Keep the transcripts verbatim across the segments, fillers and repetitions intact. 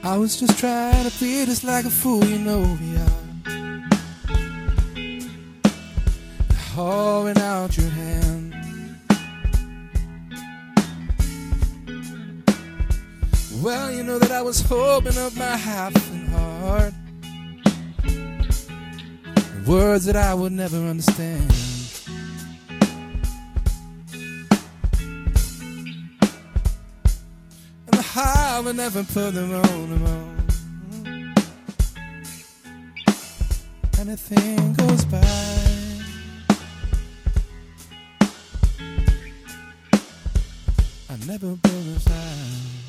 I was just trying to play this like a fool, you know we are. Holding out your hand. Well, you know that I was hoping of my half and heart, words that I would never understand. And I would never put them on them on. Anything goes by. I never build a fire.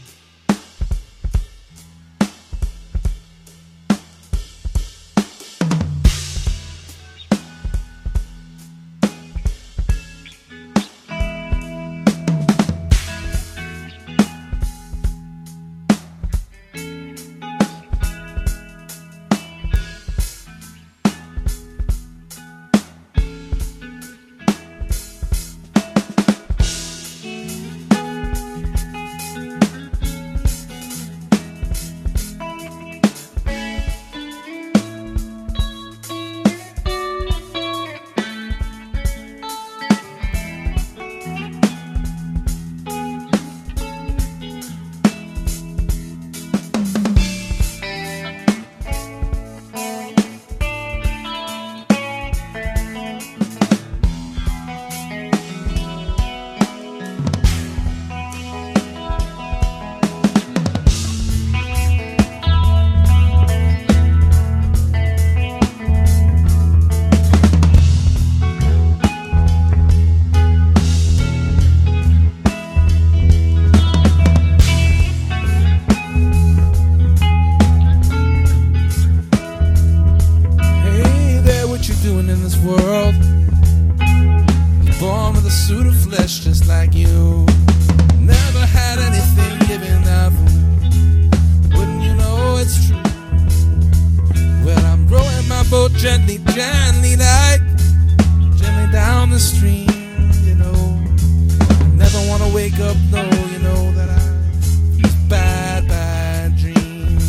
Just like you, never had anything given up. Wouldn't you know it's true? Well, I'm rowing my boat gently, gently, like gently down the stream. You know, I never want to wake up, no. You know that I these bad, bad dreams.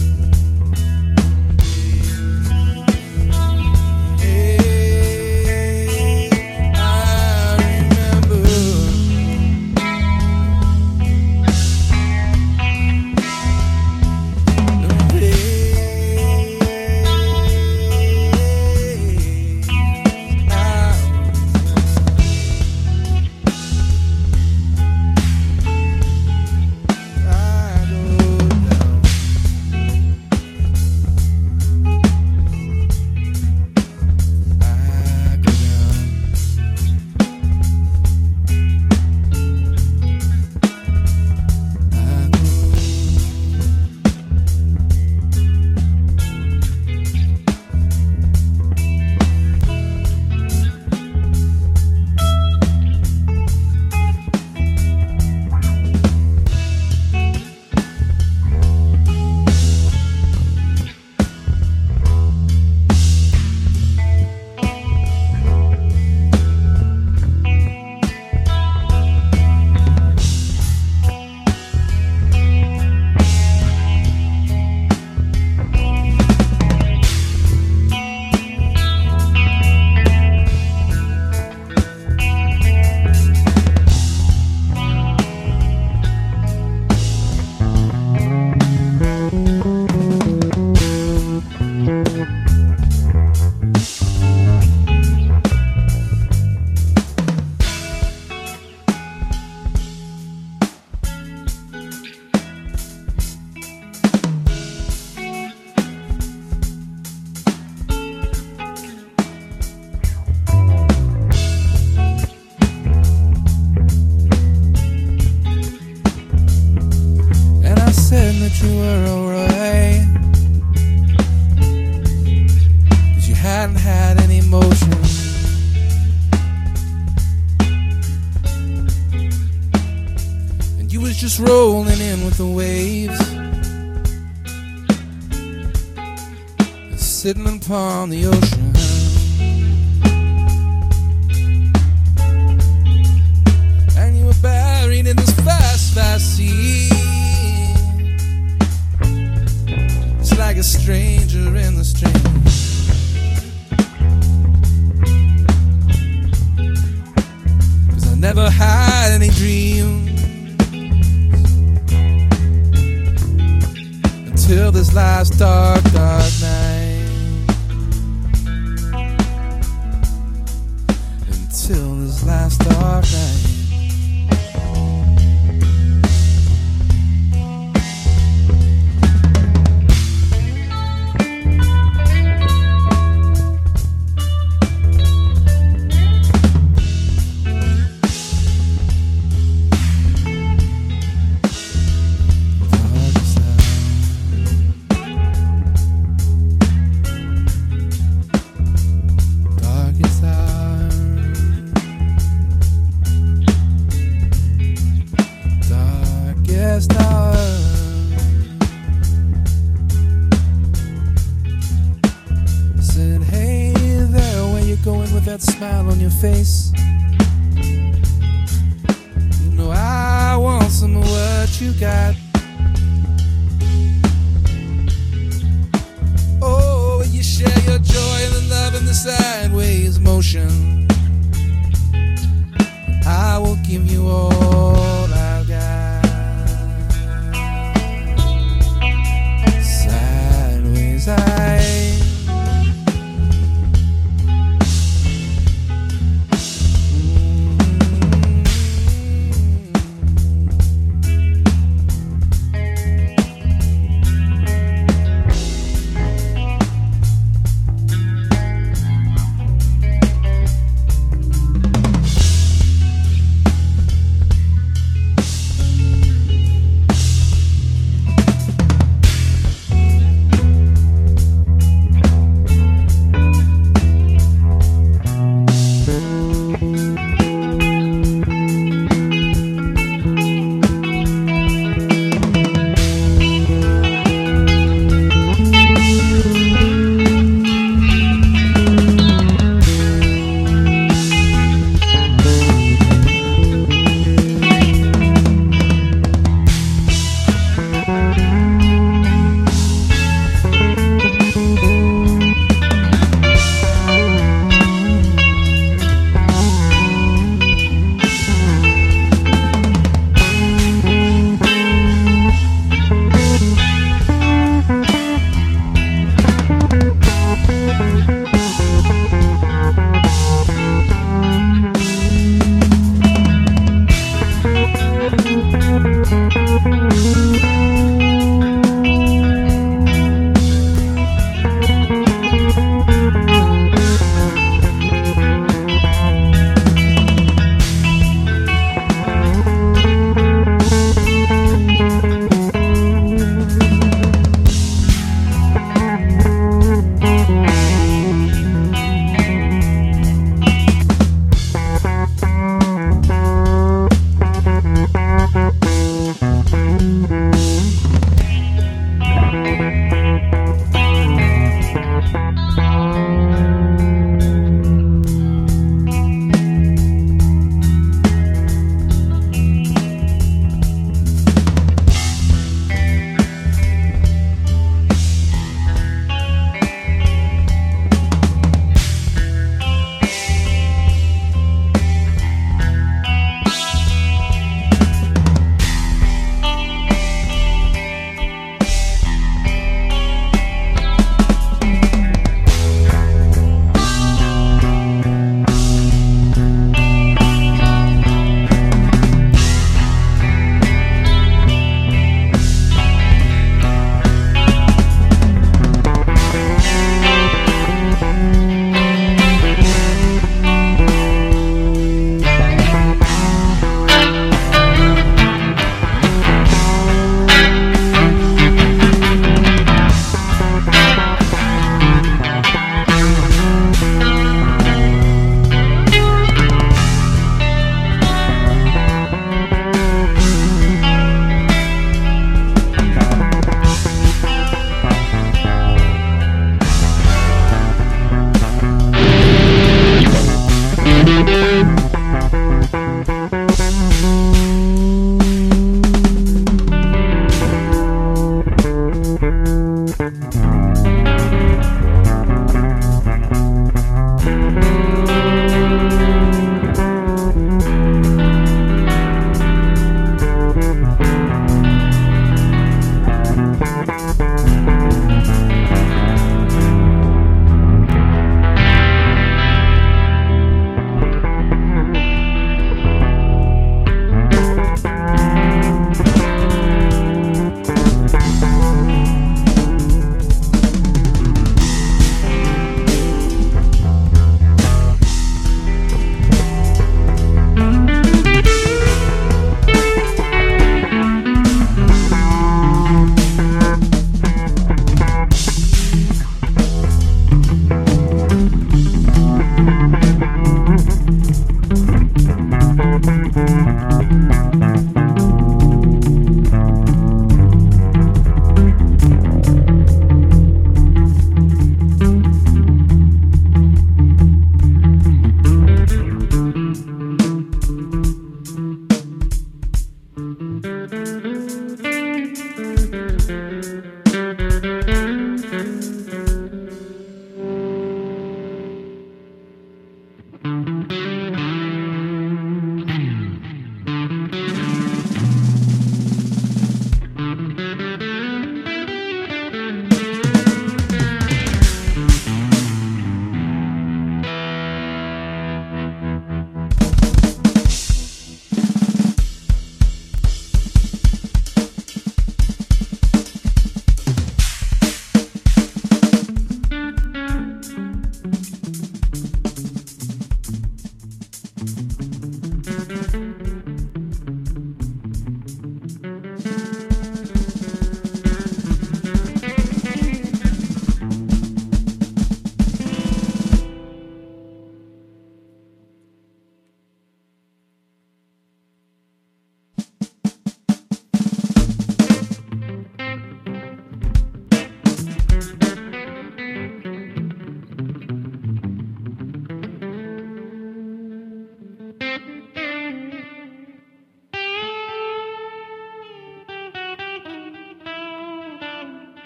That you were alright, that you hadn't had any motion, and you was just rolling in with the waves, sitting upon the ocean. And you were buried in this vast, vast sea. strange. 'Cause I never had any dreams until this last dark, dark night. Until this last dark night. Said, hey there, where you going with that smile on your face? You know I want some of what you got. Oh, you share your joy and the love and the sideways motion.